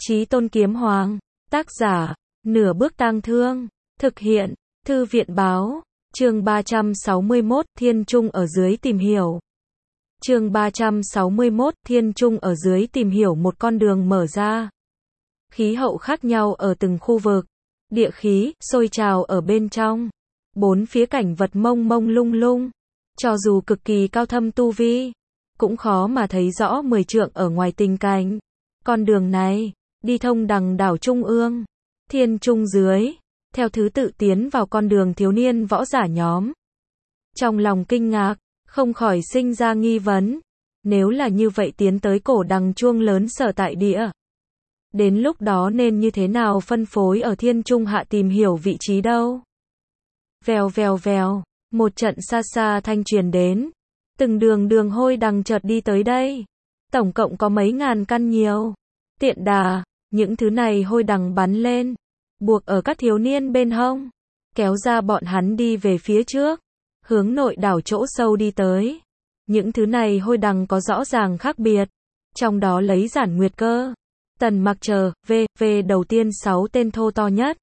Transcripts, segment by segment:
Chí Tôn Kiếm Hoàng. Tác giả, Nửa Bước Tang Thương. Thực hiện, Thư viện Báo. Chương 361, Thiên Trung ở dưới tìm hiểu. Chương 361, Thiên Trung ở dưới tìm hiểu một con đường mở ra. Khí hậu khác nhau ở từng khu vực. Địa khí, sôi trào ở bên trong. Bốn phía cảnh vật mông mông lung lung. Cho dù cực kỳ cao thâm tu vi, cũng khó mà thấy rõ 10 trượng ở ngoài tình cảnh. Con đường này, đi thông đằng đảo Trung ương, Thiên Trung dưới, theo thứ tự tiến vào con đường thiếu niên võ giả nhóm. Trong lòng kinh ngạc, không khỏi sinh ra nghi vấn. Nếu là như vậy tiến tới cổ đằng chuông lớn sở tại địa, đến lúc đó nên như thế nào phân phối ở Thiên Trung hạ tìm hiểu vị trí đâu? Vèo vèo vèo, một trận xa xa thanh truyền đến. Từng đường hôi đằng chợt đi tới đây. Tổng cộng có mấy ngàn căn nhiều. Tiện đà, những thứ này hôi đằng bắn lên, buộc ở các thiếu niên bên hông, kéo ra bọn hắn đi về phía trước, hướng nội đảo chỗ sâu đi tới. Những thứ này hôi đằng có rõ ràng khác biệt, trong đó lấy Giản Nguyệt Cơ, Tần Mặc chờ, đầu tiên 6 tên thô to nhất.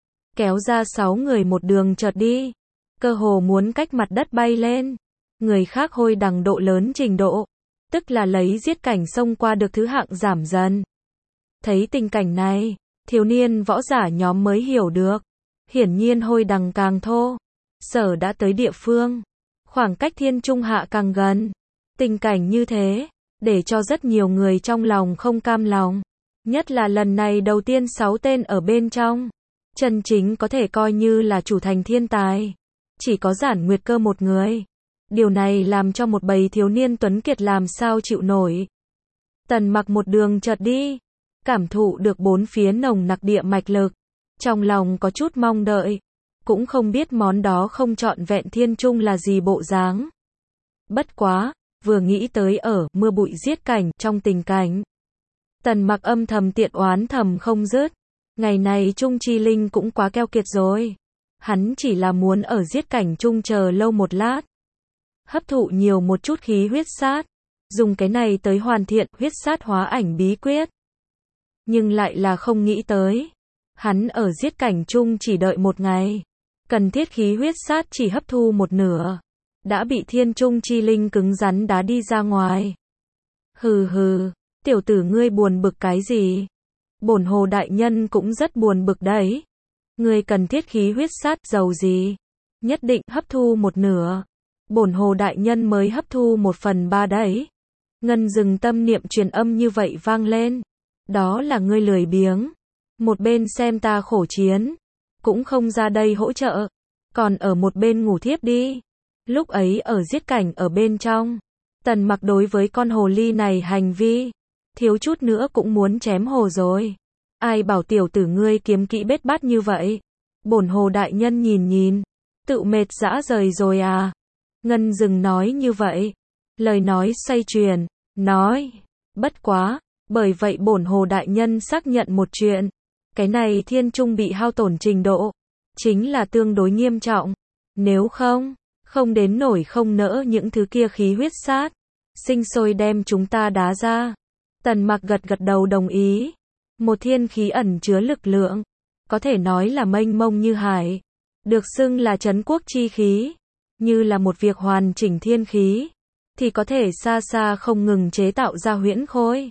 Kéo ra 6 người một đường chợt đi, cơ hồ muốn cách mặt đất bay lên. Người khác hôi đằng độ lớn trình độ, tức là lấy giết cảnh xông qua được thứ hạng giảm dần. Thấy tình cảnh này, thiếu niên võ giả nhóm mới hiểu được. Hiển nhiên hôi đằng càng thô, sở đã tới địa phương, khoảng cách Thiên Trung hạ càng gần. Tình cảnh như thế, để cho rất nhiều người trong lòng không cam lòng. Nhất là lần này đầu tiên 6 tên ở bên trong, chân chính có thể coi như là chủ thành thiên tài. Chỉ có Giản Nguyệt Cơ một người. Điều này làm cho một bầy thiếu niên tuấn kiệt làm sao chịu nổi. Tần Mặc một đường chợt đi, cảm thụ được bốn phía nồng nặc địa mạch lực, trong lòng có chút mong đợi, cũng không biết món đó không trọn vẹn Thiên Trung là gì bộ dáng. Bất quá, vừa nghĩ tới ở mưa bụi giết cảnh trong tình cảnh, Tần Mặc âm thầm tiện oán thầm không dứt. Ngày này Trung Chi Linh cũng quá keo kiệt rồi. Hắn chỉ là muốn ở giết cảnh Trung chờ lâu một lát, hấp thụ nhiều một chút khí huyết sát, dùng cái này tới hoàn thiện huyết sát hóa ảnh bí quyết. Nhưng lại là không nghĩ tới, hắn ở giết cảnh Trung chỉ đợi một ngày, cần thiết khí huyết sát chỉ hấp thu một nửa, đã bị Thiên Trung Chi Linh cứng rắn đá đi ra ngoài. Hừ hừ, tiểu tử ngươi buồn bực cái gì? Bổn Hồ đại nhân cũng rất buồn bực đấy. Ngươi cần thiết khí huyết sát dầu gì? Nhất định hấp thu một nửa. Bổn Hồ đại nhân mới hấp thu 1/3 đấy. Ngân Dừng tâm niệm truyền âm như vậy vang lên. Đó là ngươi lười biếng. Một bên xem ta khổ chiến, cũng không ra đây hỗ trợ, còn ở một bên ngủ thiếp đi. Lúc ấy ở giết cảnh ở bên trong, Tần Mặc đối với con hồ ly này hành vi, thiếu chút nữa cũng muốn chém hồ rồi. Ai bảo tiểu tử ngươi kiếm kỹ bết bát như vậy? Bổn Hồ đại nhân nhìn, tự mệt dã rời rồi à? Ngân Dừng nói như vậy, lời nói xoay chuyển, nói, bất quá, bởi vậy bổn Hồ đại nhân xác nhận một chuyện, cái này Thiên Trung bị hao tổn trình độ, chính là tương đối nghiêm trọng. Nếu không đến nổi không nỡ những thứ kia khí huyết sát, sinh sôi đem chúng ta đá ra. Tần Mặc gật đầu đồng ý. Một thiên khí ẩn chứa lực lượng, có thể nói là mênh mông như hải, được xưng là trấn quốc chi khí, như là một việc hoàn chỉnh thiên khí, thì có thể xa xa không ngừng chế tạo ra huyễn khối.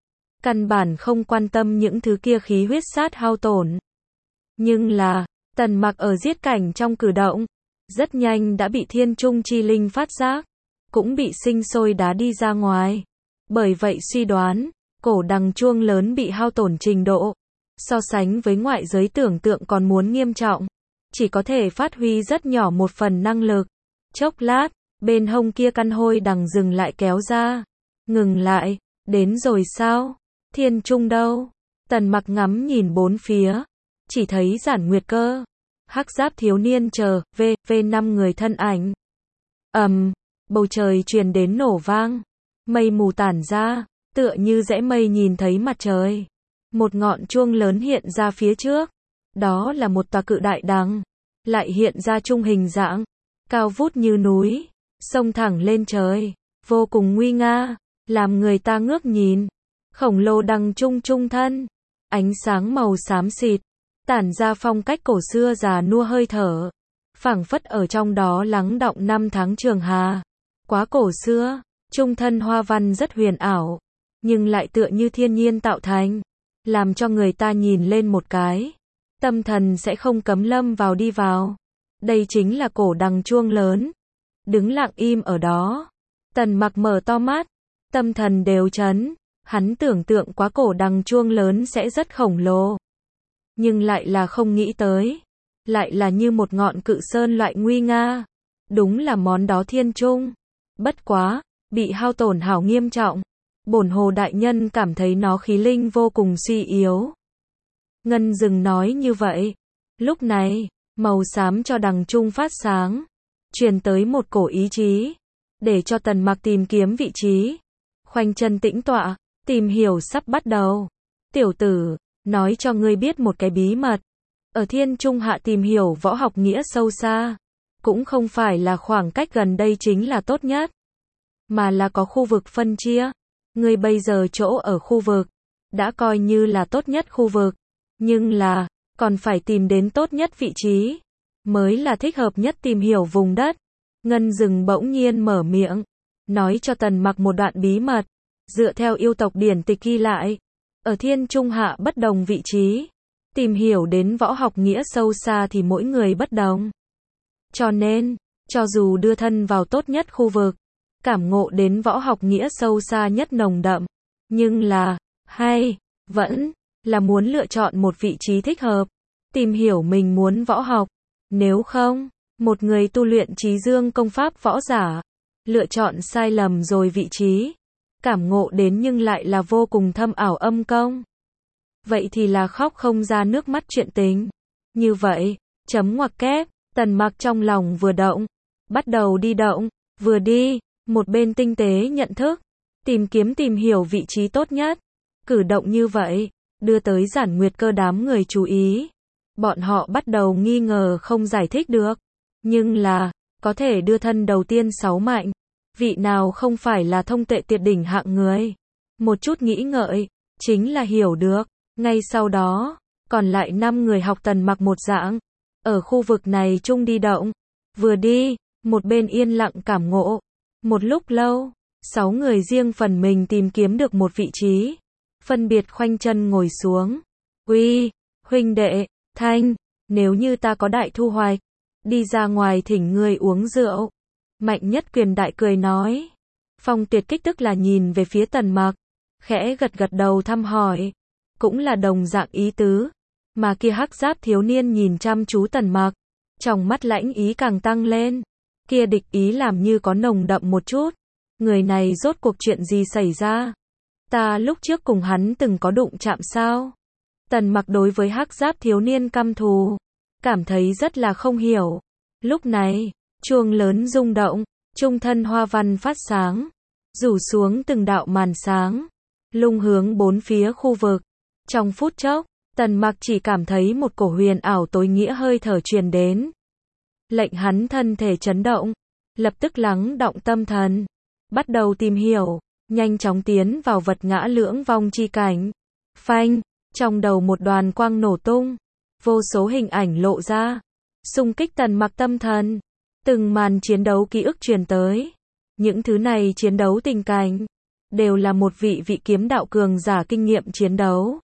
Căn bản không quan tâm những thứ kia khí huyết sát hao tổn. Nhưng là, Tần Mặc ở giết cảnh trong cử động, rất nhanh đã bị Thiên Trung Chi Linh phát giác, cũng bị sinh sôi đá đi ra ngoài. Bởi vậy suy đoán, cổ đằng chuông lớn bị hao tổn trình độ, so sánh với ngoại giới tưởng tượng còn muốn nghiêm trọng, chỉ có thể phát huy rất nhỏ một phần năng lực. Chốc lát, bên hông kia căn hôi đằng dừng lại kéo ra. Ngừng lại, đến rồi sao? Thiên Trung đâu? Tần Mặc ngắm nhìn bốn phía, chỉ thấy Giản Nguyệt Cơ, hắc giáp thiếu niên chờ, 5 người thân ảnh. Bầu trời truyền đến nổ vang, mây mù tản ra, tựa như dãy mây nhìn thấy mặt trời. Một ngọn chuông lớn hiện ra phía trước, đó là một tòa cự đại đằng, lại hiện ra trung hình dạng, cao vút như núi, xông thẳng lên trời, vô cùng nguy nga, làm người ta ngước nhìn. Khổng lồ đằng trung trung thân, ánh sáng màu xám xịt, tản ra phong cách cổ xưa già nua hơi thở, phảng phất ở trong đó lắng đọng năm tháng trường hà. Quá cổ xưa, trung thân hoa văn rất huyền ảo, nhưng lại tựa như thiên nhiên tạo thành, làm cho người ta nhìn lên một cái, tâm thần sẽ không cấm lâm vào đi vào. Đây chính là cổ đằng chuông lớn. Đứng lặng im ở đó, Tần Mặc mở to mắt, tâm thần đều chấn, hắn tưởng tượng quá cổ đằng chuông lớn sẽ rất khổng lồ, nhưng lại là không nghĩ tới, lại là như một ngọn cự sơn loại nguy nga. Đúng là món đó thiên trung, bất quá, bị hao tổn hảo nghiêm trọng. Bổn Hồ đại nhân cảm thấy nó khí linh vô cùng suy yếu. Ngân Dừng nói như vậy. Lúc này, màu xám cho đằng trung phát sáng, truyền tới một cổ ý chí, để cho Tần Mặc tìm kiếm vị trí. Khoanh chân tĩnh tọa, tìm hiểu sắp bắt đầu. Tiểu tử, nói cho ngươi biết một cái bí mật. Ở Thiên Trung Hạ tìm hiểu võ học nghĩa sâu xa, cũng không phải là khoảng cách gần đây chính là tốt nhất, mà là có khu vực phân chia. Ngươi bây giờ chỗ ở khu vực, đã coi như là tốt nhất khu vực, nhưng là, còn phải tìm đến tốt nhất vị trí, mới là thích hợp nhất tìm hiểu vùng đất. Ngân Dừng bỗng nhiên mở miệng, nói cho Tần Mặc một đoạn bí mật, dựa theo yêu tộc điển tịch ghi lại, ở Thiên Trung Hạ bất đồng vị trí, tìm hiểu đến võ học nghĩa sâu xa thì mỗi người bất đồng. Cho nên, cho dù đưa thân vào tốt nhất khu vực, cảm ngộ đến võ học nghĩa sâu xa nhất nồng đậm, nhưng là, vẫn là muốn lựa chọn một vị trí thích hợp, tìm hiểu mình muốn võ học. Nếu không, một người tu luyện trí dương công pháp võ giả, lựa chọn sai lầm rồi vị trí, cảm ngộ đến nhưng lại là vô cùng thâm ảo âm công. Vậy thì là khóc không ra nước mắt chuyện tình. Như vậy, chấm ngoặc kép, Tần Mặc trong lòng vừa động, bắt đầu đi động, vừa đi, một bên tinh tế nhận thức, tìm hiểu vị trí tốt nhất. Cử động như vậy, đưa tới Giản Nguyệt Cơ đám người chú ý. Bọn họ bắt đầu nghi ngờ không giải thích được. Nhưng là, có thể đưa thân đầu tiên 6 mạnh, vị nào không phải là thông tuệ tuyệt đỉnh hạng người. Một chút nghĩ ngợi, chính là hiểu được. Ngay sau đó, còn lại 5 người học Tần Mặc một dạng, ở khu vực này chung đi động, vừa đi, một bên yên lặng cảm ngộ. Một lúc lâu, 6 người riêng phần mình tìm kiếm được một vị trí, phân biệt khoanh chân ngồi xuống. Uy, huynh đệ, Thanh, nếu như ta có đại thu hoạch, đi ra ngoài thỉnh ngươi uống rượu. Mạnh Nhất Quyền đại cười nói. Phong Tuyệt Kích tức là nhìn về phía Tần Mặc, khẽ gật gật đầu thăm hỏi, cũng là đồng dạng ý tứ. Mà kia hắc giáp thiếu niên nhìn chăm chú Tần Mặc, trong mắt lãnh ý càng tăng lên, kia địch ý làm như có nồng đậm một chút. Người này rốt cuộc chuyện gì xảy ra? Ta lúc trước cùng hắn từng có đụng chạm sao? Tần Mặc đối với hắc giáp thiếu niên căm thù, cảm thấy rất là không hiểu. Lúc này, chuông lớn rung động, trung thân hoa văn phát sáng, rủ xuống từng đạo màn sáng, lung hướng bốn phía khu vực. Trong phút chốc, Tần Mặc chỉ cảm thấy một cổ huyền ảo tối nghĩa hơi thở truyền đến, lệnh hắn thân thể chấn động, lập tức lắng động tâm thần, bắt đầu tìm hiểu, nhanh chóng tiến vào vật ngã lưỡng vong chi cảnh. Phanh, trong đầu một đoàn quang nổ tung, vô số hình ảnh lộ ra, xung kích Tần Mặc tâm thần, từng màn chiến đấu ký ức truyền tới. Những thứ này chiến đấu tình cảnh, đều là một vị kiếm đạo cường giả kinh nghiệm chiến đấu.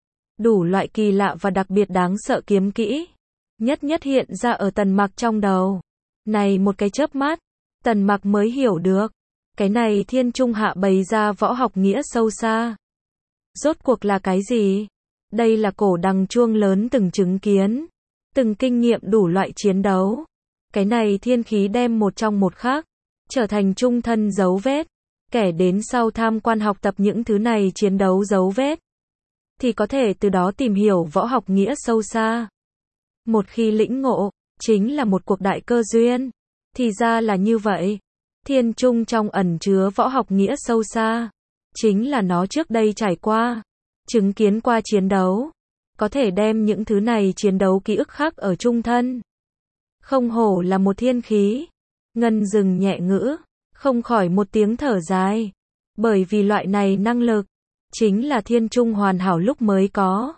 Đủ loại kỳ lạ và đặc biệt đáng sợ kiếm kỹ, nhất hiện ra ở Tần Mặc trong đầu. Này một cái chớp mắt, Tần Mặc mới hiểu được, cái này Thiên Trung Hạ bày ra võ học nghĩa sâu xa, rốt cuộc là cái gì? Đây là cổ đằng chuông lớn từng chứng kiến, từng kinh nghiệm đủ loại chiến đấu. Cái này thiên khí đem một trong một khác, trở thành trung thân dấu vết. Kẻ đến sau tham quan học tập những thứ này chiến đấu dấu vết, thì có thể từ đó tìm hiểu võ học nghĩa sâu xa. Một khi lĩnh ngộ, chính là một cuộc đại cơ duyên. Thì ra là như vậy. Thiên Trung trong ẩn chứa võ học nghĩa sâu xa, chính là nó trước đây trải qua, chứng kiến qua chiến đấu, có thể đem những thứ này chiến đấu ký ức khắc ở trung thân. Không hổ là một thiên khí. Ngân Dừng nhẹ ngữ, không khỏi một tiếng thở dài. Bởi vì loại này năng lực, chính là Thiên Trung hoàn hảo lúc mới có.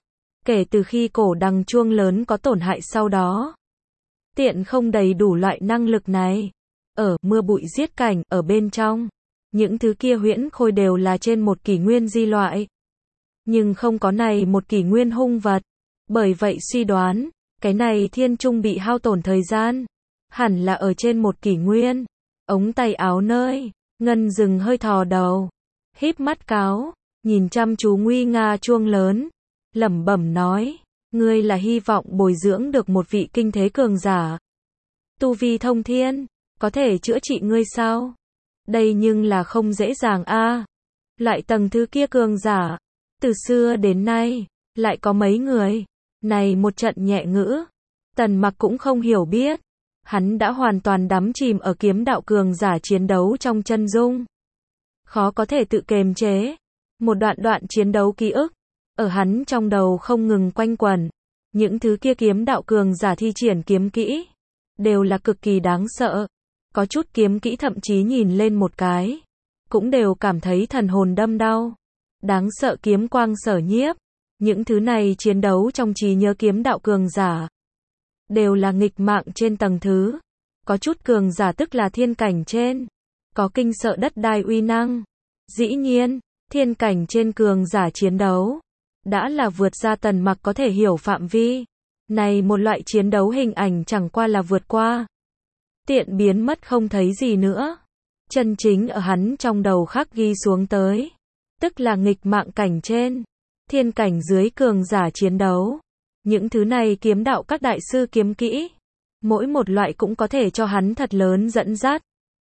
Kể từ khi cổ đằng chuông lớn có tổn hại sau đó, Tiện không đầy đủ loại năng lực này. Ở mưa bụi giết cảnh, ở bên trong, những thứ kia huyễn khôi đều là trên một kỷ nguyên di loại. Nhưng không có này một kỷ nguyên hung vật. Bởi vậy suy đoán, cái này thiên trung bị hao tổn thời gian, hẳn là ở trên một kỷ nguyên. Ống tay áo nơi, Ngân dừng hơi thò đầu, híp mắt cáo, nhìn chăm chú nguy nga chuông lớn, lẩm bẩm nói, ngươi là hy vọng bồi dưỡng được một vị kinh thế cường giả. Tu vi thông thiên, có thể chữa trị ngươi sao? Đây nhưng là không dễ dàng a. Lại tầng thứ kia cường giả, từ xưa đến nay, lại có mấy người. Này một trận nhẹ ngữ, Tần Mặc cũng không hiểu biết. Hắn đã hoàn toàn đắm chìm ở kiếm đạo cường giả chiến đấu trong chân dung. Khó có thể tự kiềm chế. Một đoạn chiến đấu ký ức, ở hắn trong đầu không ngừng quanh quẩn. Những thứ kia kiếm đạo cường giả thi triển kiếm kỹ, đều là cực kỳ đáng sợ. Có chút kiếm kỹ thậm chí nhìn lên một cái, cũng đều cảm thấy thần hồn đâm đau. Đáng sợ kiếm quang sở nhiếp. Những thứ này chiến đấu trong trí nhớ kiếm đạo cường giả, đều là nghịch mạng trên tầng thứ. Có chút cường giả tức là thiên cảnh trên, có kinh sợ đất đai uy năng. Dĩ nhiên, thiên cảnh trên cường giả chiến đấu, đã là vượt ra Tần Mặc có thể hiểu phạm vi. Này một loại chiến đấu hình ảnh chẳng qua là vượt qua. Tiện biến mất không thấy gì nữa. Chân chính ở hắn trong đầu khắc ghi xuống tới, tức là nghịch mạng cảnh trên, thiên cảnh dưới cường giả chiến đấu. Những thứ này kiếm đạo các đại sư kiếm kỹ, mỗi một loại cũng có thể cho hắn thật lớn dẫn dắt.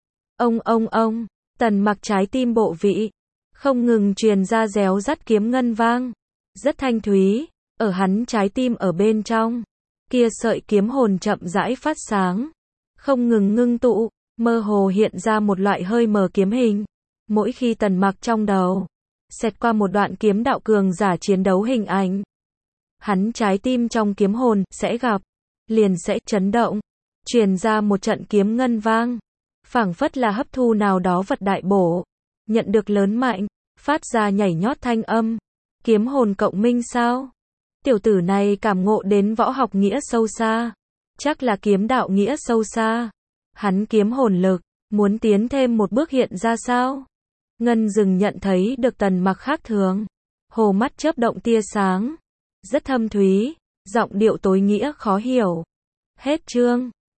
Ông, Tần Mặc trái tim bộ vị, không ngừng truyền ra réo rắt kiếm ngân vang, rất thanh thúy, ở hắn trái tim ở bên trong, kia sợi kiếm hồn chậm rãi phát sáng, không ngừng ngưng tụ, mơ hồ hiện ra một loại hơi mờ kiếm hình. Mỗi khi Tần Mặc trong đầu xẹt qua một đoạn kiếm đạo cường giả chiến đấu hình ảnh, hắn trái tim trong kiếm hồn sẽ gặp, liền sẽ chấn động, truyền ra một trận kiếm ngân vang, phảng phất là hấp thu nào đó vật đại bổ, nhận được lớn mạnh, phát ra nhảy nhót thanh âm. Kiếm hồn cộng minh sao? Tiểu tử này cảm ngộ đến võ học nghĩa sâu xa, chắc là kiếm đạo nghĩa sâu xa. Hắn kiếm hồn lực, muốn tiến thêm một bước hiện ra sao? Ngân dừng nhận thấy được Tần Mặc khác thường, hồ mắt chớp động tia sáng, rất thâm thúy, giọng điệu tối nghĩa khó hiểu. Hết chương.